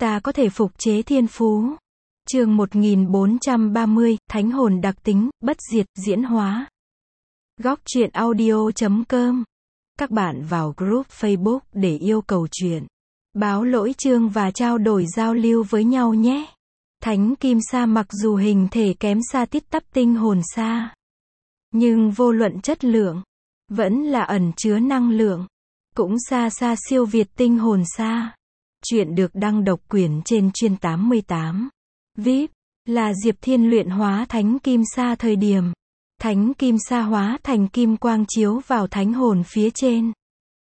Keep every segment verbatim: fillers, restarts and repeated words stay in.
ta có thể phục chế thiên phú. Chương một nghìn bốn trăm ba mươi, Thánh hồn đặc tính, bất diệt, diễn hóa. Góc truyện audio chấm com. Các bạn vào group Facebook để yêu cầu truyện, báo lỗi chương và trao đổi giao lưu với nhau nhé. Thánh Kim Sa mặc dù hình thể kém xa tít tắp tinh hồn sa, nhưng vô luận chất lượng, vẫn là ẩn chứa năng lượng, cũng xa xa siêu việt tinh hồn sa. Chuyện được đăng độc quyền trên chuyên tám mươi tám. vê i pê, là Diệp Thiên luyện hóa Thánh Kim Sa thời điểm. Thánh Kim Sa hóa thành kim quang chiếu vào thánh hồn phía trên.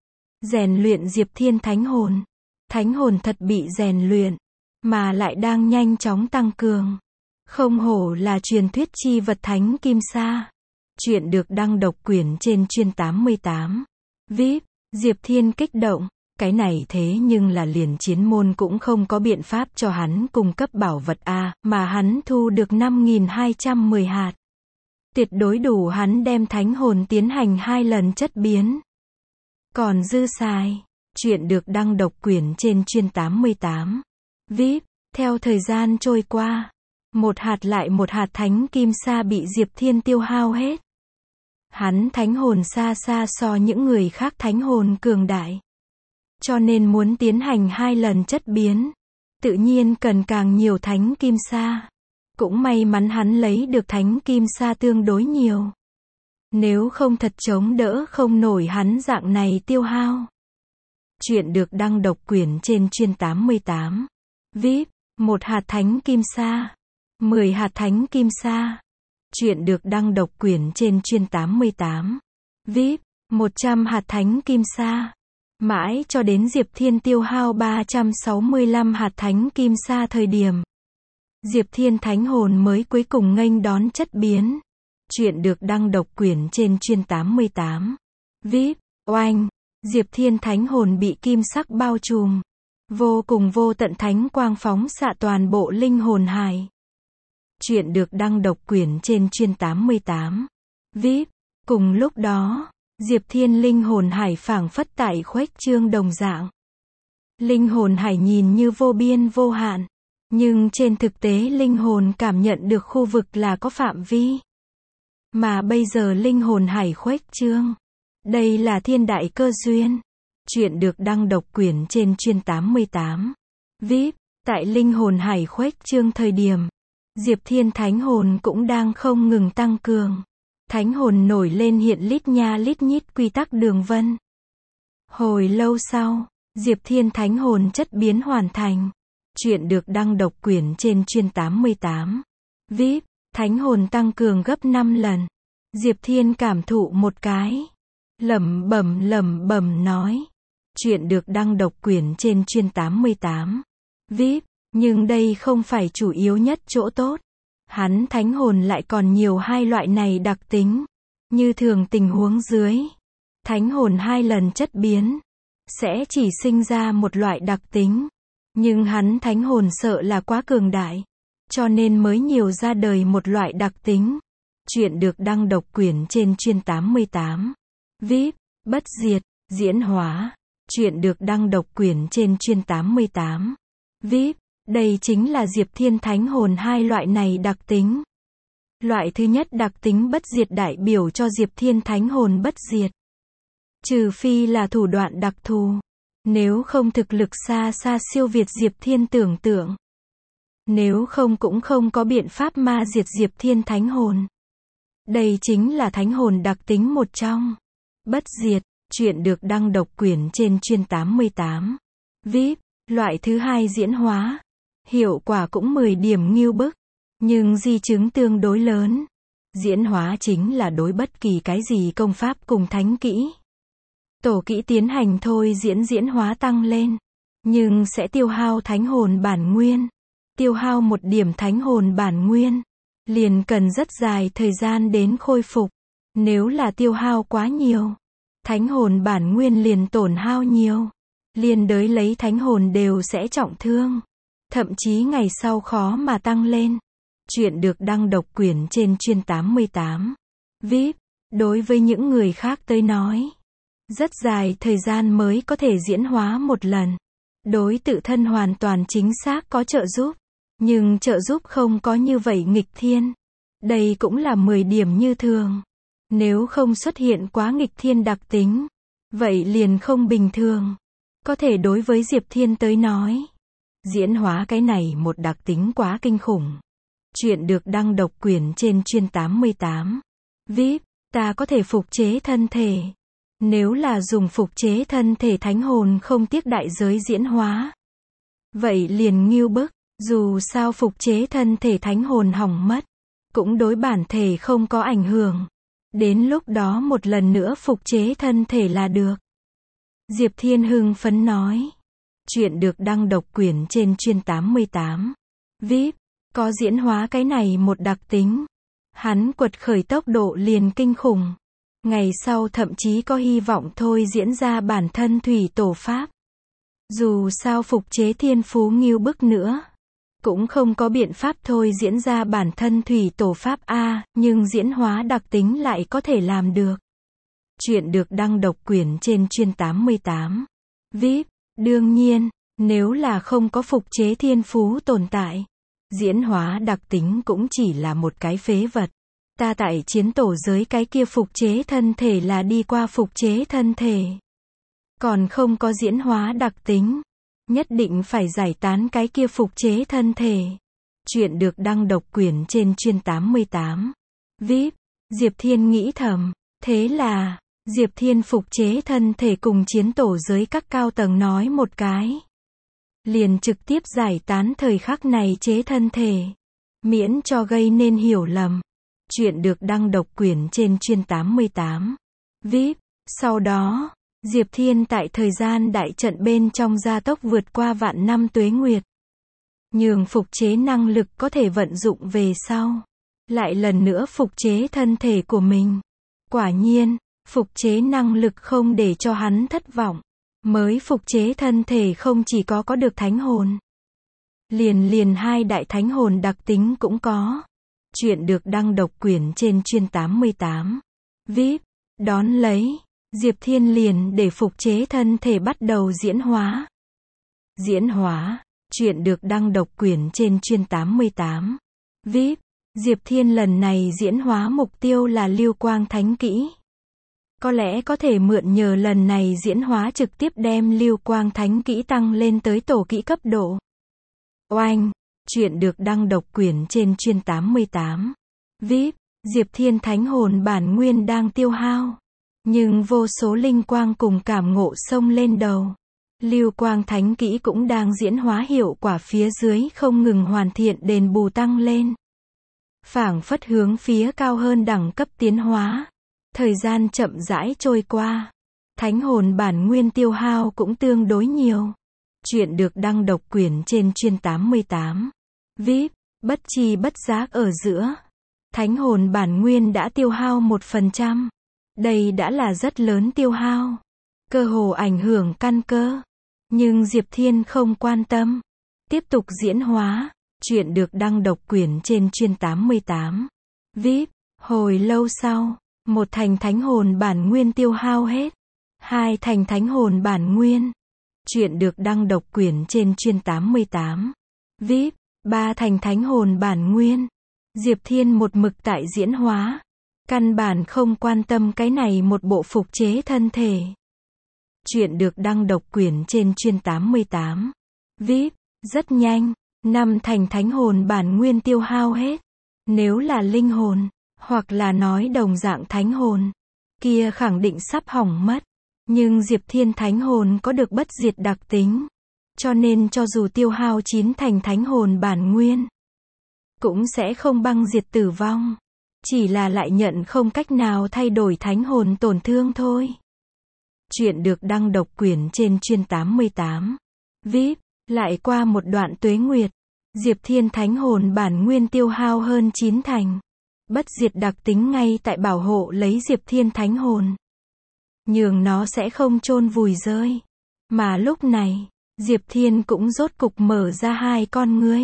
Rèn luyện Diệp Thiên thánh hồn. Thánh hồn thật bị rèn luyện, mà lại đang nhanh chóng tăng cường. Không hổ là truyền thuyết chi vật Thánh Kim Sa. Chuyện được đăng độc quyền trên chuyên tám mươi tám. vê i pê, Diệp Thiên kích động. Cái này thế nhưng là liền chiến môn cũng không có biện pháp cho hắn cung cấp bảo vật A, mà hắn thu được năm nghìn hai trăm mười hạt. Tuyệt đối đủ hắn đem thánh hồn tiến hành hai lần chất biến. Còn dư xài. Chuyện được đăng độc quyền trên chuyên tám mươi tám. vê i pê, theo thời gian trôi qua, một hạt lại một hạt Thánh Kim Sa bị Diệp Thiên tiêu hao hết. Hắn thánh hồn xa xa so những người khác thánh hồn cường đại. Cho nên muốn tiến hành hai lần chất biến, tự nhiên cần càng nhiều Thánh Kim Sa. Cũng may mắn hắn lấy được Thánh Kim Sa tương đối nhiều. Nếu không thật chống đỡ không nổi hắn dạng này tiêu hao. Chuyện được đăng độc quyền trên chuyên tám mươi tám. vê i pê, một hạt Thánh Kim Sa, mười hạt Thánh Kim Sa. Chuyện được đăng độc quyền trên chuyên tám mươi tám. vê i pê, một trăm hạt Thánh Kim Sa. Mãi cho đến Diệp Thiên tiêu hao ba trăm sáu mươi lăm hạt Thánh Kim Sa thời điểm. Diệp Thiên thánh hồn mới cuối cùng nghênh đón chất biến. Chuyện được đăng độc quyền trên chuyên tám mươi tám. vê i pê, oanh, Diệp Thiên thánh hồn bị kim sắc bao trùm. Vô cùng vô tận thánh quang phóng xạ toàn bộ linh hồn hải. Chuyện được đăng độc quyền trên chuyên tám mươi tám. vê i pê, cùng lúc đó, Diệp Thiên linh hồn hải phảng phất tại khuếch trương đồng dạng. Linh hồn hải nhìn như vô biên vô hạn, nhưng trên thực tế linh hồn cảm nhận được khu vực là có phạm vi. Mà bây giờ linh hồn hải khuếch trương. Đây là thiên đại cơ duyên. Chuyện được đăng độc quyền trên chuyên tám mươi tám. vê i pê, tại linh hồn hải khuếch trương thời điểm, Diệp Thiên thánh hồn cũng đang không ngừng tăng cường. Thánh hồn nổi lên hiện lít nha lít nhít quy tắc đường vân. Hồi lâu sau, Diệp Thiên thánh hồn chất biến hoàn thành. Chuyện được đăng độc quyền trên chuyên tám mươi tám. vê i pê, thánh hồn tăng cường gấp năm lần. Diệp Thiên cảm thụ một cái. Lẩm bẩm lẩm bẩm nói. Chuyện được đăng độc quyền trên chuyên tám mươi tám. vê i pê, nhưng đây không phải chủ yếu nhất chỗ tốt. Hắn thánh hồn lại còn nhiều hai loại này đặc tính. Như thường tình huống dưới, thánh hồn hai lần chất biến, sẽ chỉ sinh ra một loại đặc tính. Nhưng hắn thánh hồn sợ là quá cường đại, cho nên mới nhiều ra đời một loại đặc tính. Chuyện được đăng độc quyền trên chuyên tám mươi tám. vê i pê, bất diệt, diễn hóa. Chuyện được đăng độc quyền trên chuyên tám mươi tám. vê i pê, đây chính là Diệp Thiên thánh hồn hai loại này đặc tính. Loại thứ nhất đặc tính bất diệt đại biểu cho Diệp Thiên thánh hồn bất diệt. Trừ phi là thủ đoạn đặc thù. Nếu không thực lực xa xa siêu việt Diệp Thiên tưởng tượng. Nếu không cũng không có biện pháp ma diệt Diệp Thiên thánh hồn. Đây chính là thánh hồn đặc tính một trong. Bất diệt, chuyện được đăng độc quyền trên chuyên tám mươi tám. vê i pê, loại thứ hai diễn hóa. Hiệu quả cũng mười điểm ngưu bức, nhưng di chứng tương đối lớn. Diễn hóa chính là đối bất kỳ cái gì công pháp cùng thánh kỹ. Tổ kỹ tiến hành thôi diễn diễn hóa tăng lên, nhưng sẽ tiêu hao thánh hồn bản nguyên. Tiêu hao một điểm thánh hồn bản nguyên, liền cần rất dài thời gian đến khôi phục. Nếu là tiêu hao quá nhiều, thánh hồn bản nguyên liền tổn hao nhiều. Liên đới lấy thánh hồn đều sẽ trọng thương. Thậm chí ngày sau khó mà tăng lên. Chuyện được đăng độc quyền trên chuyên tám mươi tám. vê i pê, đối với những người khác tới nói, rất dài thời gian mới có thể diễn hóa một lần. đối tự thân hoàn toàn chính xác có trợ giúp. Nhưng trợ giúp không có như vậy nghịch thiên. Đây cũng là mười điểm như thường. Nếu không xuất hiện quá nghịch thiên đặc tính, vậy liền không bình thường. Có thể đối với Diệp Thiên tới nói, diễn hóa cái này một đặc tính quá kinh khủng. Chuyện được đăng độc quyền trên chuyên tám mươi tám. vê i pê, ta có thể phục chế thân thể. Nếu là dùng phục chế thân thể thánh hồn không tiếc đại giới diễn hóa, vậy liền ngưu bức. Dù sao phục chế thân thể thánh hồn hỏng mất, cũng đối bản thể không có ảnh hưởng. Đến lúc đó một lần nữa phục chế thân thể là được. Diệp Thiên hưng phấn nói. Chuyện được đăng độc quyền trên chuyên tám mươi tám. vê i pê, có diễn hóa cái này một đặc tính. Hắn quật khởi tốc độ liền kinh khủng. Ngày sau thậm chí có hy vọng thôi diễn ra bản thân thủy tổ pháp. Dù sao phục chế thiên phú ngưu bức nữa, cũng không có biện pháp thôi diễn ra bản thân thủy tổ pháp A, nhưng diễn hóa đặc tính lại có thể làm được. Chuyện được đăng độc quyền trên chuyên tám mươi tám. vê i pê, đương nhiên, nếu là không có phục chế thiên phú tồn tại, diễn hóa đặc tính cũng chỉ là một cái phế vật. Ta tại chiến tổ giới cái kia phục chế thân thể là đi qua phục chế thân thể, còn không có diễn hóa đặc tính. Nhất định phải giải tán cái kia phục chế thân thể. Chuyện được đăng độc quyền trên chuyên tám mươi tám. vê i pê, Diệp Thiên nghĩ thầm. Thế là, Diệp Thiên phục chế thân thể cùng chiến tổ giới các cao tầng nói một cái. Liền trực tiếp giải tán thời khắc này chế thân thể. Miễn cho gây nên hiểu lầm. Chuyện được đăng độc quyền trên chuyên tám mươi tám. vê i pê, sau đó, Diệp Thiên tại thời gian đại trận bên trong gia tốc vượt qua vạn năm tuế nguyệt. Nhường phục chế năng lực có thể vận dụng về sau. Lại lần nữa phục chế thân thể của mình. Quả nhiên, phục chế năng lực không để cho hắn thất vọng. Mới phục chế thân thể không chỉ có có được thánh hồn. Liền liền hai đại thánh hồn đặc tính cũng có. Chuyện được đăng độc quyền trên chuyên tám mươi tám. vê i pê, đón lấy. Diệp Thiên liền để phục chế thân thể bắt đầu diễn hóa. Diễn hóa, chuyện được đăng độc quyền trên chuyên tám mươi tám. vê i pê, Diệp Thiên lần này diễn hóa mục tiêu là Lưu Quang Thánh Kỹ. Có lẽ có thể mượn nhờ lần này diễn hóa trực tiếp đem Lưu Quang Thánh Kỹ tăng lên tới tổ kỹ cấp độ. Oanh, chuyện được đăng độc quyền trên chuyên tám mươi tám. vê i pê, Diệp Thiên thánh hồn bản nguyên đang tiêu hao. Nhưng vô số linh quang cùng cảm ngộ xông lên đầu. Lưu Quang Thánh Kỹ cũng đang diễn hóa hiệu quả phía dưới không ngừng hoàn thiện đền bù tăng lên. Phảng phất hướng phía cao hơn đẳng cấp tiến hóa. Thời gian chậm rãi trôi qua. Thánh hồn bản nguyên tiêu hao cũng tương đối nhiều. Chuyện được đăng độc quyền trên chuyên tám mươi tám. vê i pê, bất chi bất giác ở giữa. Thánh hồn bản nguyên đã tiêu hao một phần trăm. Đây đã là rất lớn tiêu hao. Cơ hồ ảnh hưởng căn cơ. Nhưng Diệp Thiên không quan tâm. Tiếp tục diễn hóa. Chuyện được đăng độc quyền trên chuyên tám mươi tám. vê i pê, hồi lâu sau. Một thành thánh hồn bản nguyên tiêu hao hết. Hai thành thánh hồn bản nguyên. Chuyện được đăng độc quyền trên chuyên tám mươi tám. vê i pê, ba thành thánh hồn bản nguyên. Diệp Thiên một mực tại diễn hóa. Căn bản không quan tâm cái này một bộ phục chế thân thể. Chuyện được đăng độc quyền trên chuyên tám mươi tám. vê i pê, rất nhanh. Năm thành thánh hồn bản nguyên tiêu hao hết. Nếu là linh hồn, hoặc là nói đồng dạng thánh hồn, kia khẳng định sắp hỏng mất. Nhưng Diệp Thiên thánh hồn có được bất diệt đặc tính. Cho nên cho dù tiêu hao chín thành thánh hồn bản nguyên, cũng sẽ không băng diệt tử vong. Chỉ là lại nhận không cách nào thay đổi thánh hồn tổn thương thôi. Chuyện được đăng độc quyền trên chuyên tám mươi tám. vê i pê, lại qua một đoạn tuế nguyệt. Diệp Thiên thánh hồn bản nguyên tiêu hao hơn chín thành. Bất diệt đặc tính ngay tại bảo hộ lấy Diệp Thiên thánh hồn. Nhường nó sẽ không chôn vùi rơi. Mà lúc này, Diệp Thiên cũng rốt cục mở ra hai con ngươi.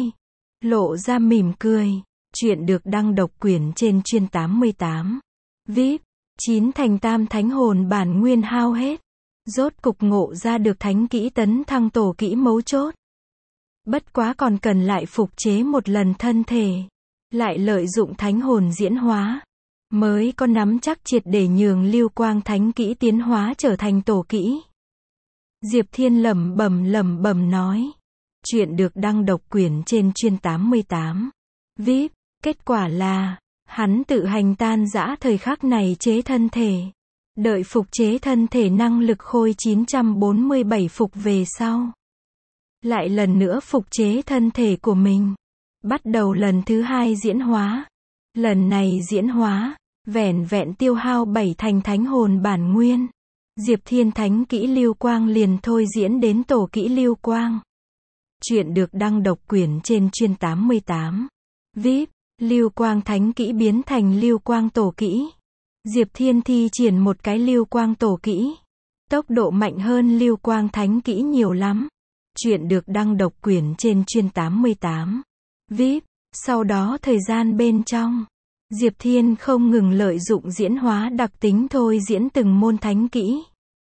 Lộ ra mỉm cười. Chuyện được đăng độc quyền trên chuyên tám mươi tám. vê i pê, chín thành tam thánh hồn bản nguyên hao hết. Rốt cục ngộ ra được thánh kỹ tấn thăng tổ kỹ mấu chốt. Bất quá còn cần lại phục chế một lần thân thể. Lại lợi dụng thánh hồn diễn hóa. Mới có nắm chắc triệt để nhường lưu quang thánh kỹ tiến hóa trở thành tổ kỹ. Diệp Thiên lẩm bẩm lẩm bẩm nói. Chuyện được đăng độc quyền trên chuyên tám mươi tám. vê i pê, kết quả là, hắn tự hành tan rã thời khắc này chế thân thể. Đợi phục chế thân thể năng lực khôi chín trăm bốn mươi bảy phục về sau. Lại lần nữa phục chế thân thể của mình. Bắt đầu lần thứ hai diễn hóa. Lần này diễn hóa, vẻn vẹn tiêu hao bảy thành thánh hồn bản nguyên. Diệp Thiên thánh kỹ lưu quang liền thôi diễn đến tổ kỹ lưu quang. Chuyện được đăng độc quyền trên chuyên tám mươi tám. vê i pê, lưu quang thánh kỹ biến thành lưu quang tổ kỹ. Diệp Thiên thi triển một cái lưu quang tổ kỹ. Tốc độ mạnh hơn lưu quang thánh kỹ nhiều lắm. Chuyện được đăng độc quyền trên chuyên tám mươi tám. vê i pê, sau đó thời gian bên trong. Diệp Thiên không ngừng lợi dụng diễn hóa đặc tính thôi diễn từng môn thánh kỹ.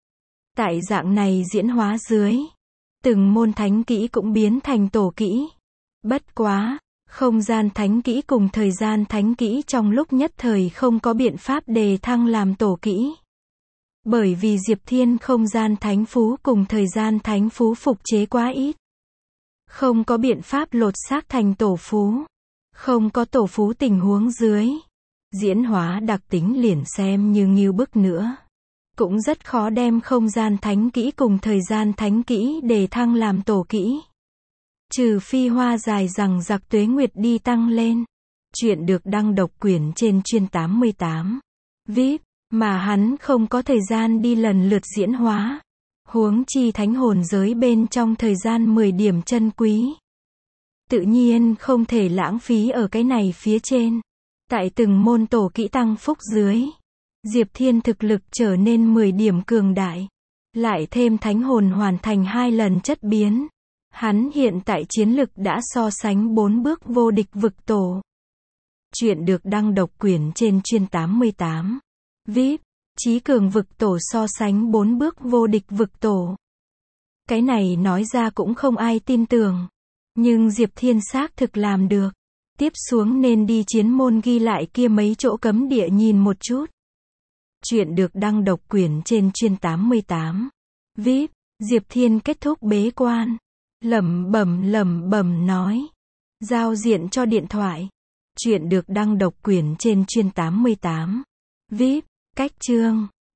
Tại dạng này diễn hóa dưới. Từng môn thánh kỹ cũng biến thành tổ kỹ. Bất quá, không gian thánh kỹ cùng thời gian thánh kỹ trong lúc nhất thời không có biện pháp đề thăng làm tổ kỹ. Bởi vì Diệp Thiên không gian thánh phú cùng thời gian thánh phú phục chế quá ít. Không có biện pháp lột xác thành tổ phú. Không có tổ phú tình huống dưới. Diễn hóa đặc tính liền xem như ngưu bức nữa. Cũng rất khó đem không gian thánh kỹ cùng thời gian thánh kỹ đề thăng làm tổ kỹ. Trừ phi hoa dài rằng giặc tuế nguyệt đi tăng lên. Chuyện được đăng độc quyền trên chuyên tám mươi tám. vê i pê, mà hắn không có thời gian đi lần lượt diễn hóa. Huống chi thánh hồn giới bên trong thời gian mười điểm chân quý. Tự nhiên không thể lãng phí ở cái này phía trên. Tại từng môn tổ kỹ tăng phúc dưới. Diệp Thiên thực lực trở nên mười điểm cường đại. Lại thêm thánh hồn hoàn thành hai lần chất biến. Hắn hiện tại chiến lực đã so sánh bốn bước vô địch vực tổ. Chuyện được đăng độc quyền trên chuyên tám mươi tám. vê i pê, chí cường vực tổ so sánh bốn bước vô địch vực tổ. Cái này nói ra cũng không ai tin tưởng. Nhưng Diệp Thiên xác thực làm được. Tiếp xuống nên đi chiến môn ghi lại kia mấy chỗ cấm địa nhìn một chút. Chuyện được đăng độc quyền trên chuyên tám mươi tám. vê i pê, Diệp Thiên kết thúc bế quan. Lẩm bẩm lẩm bẩm nói. Giao diện cho điện thoại. Chuyện được đăng độc quyền trên chuyên tám mươi tám. vê i pê, cách chương.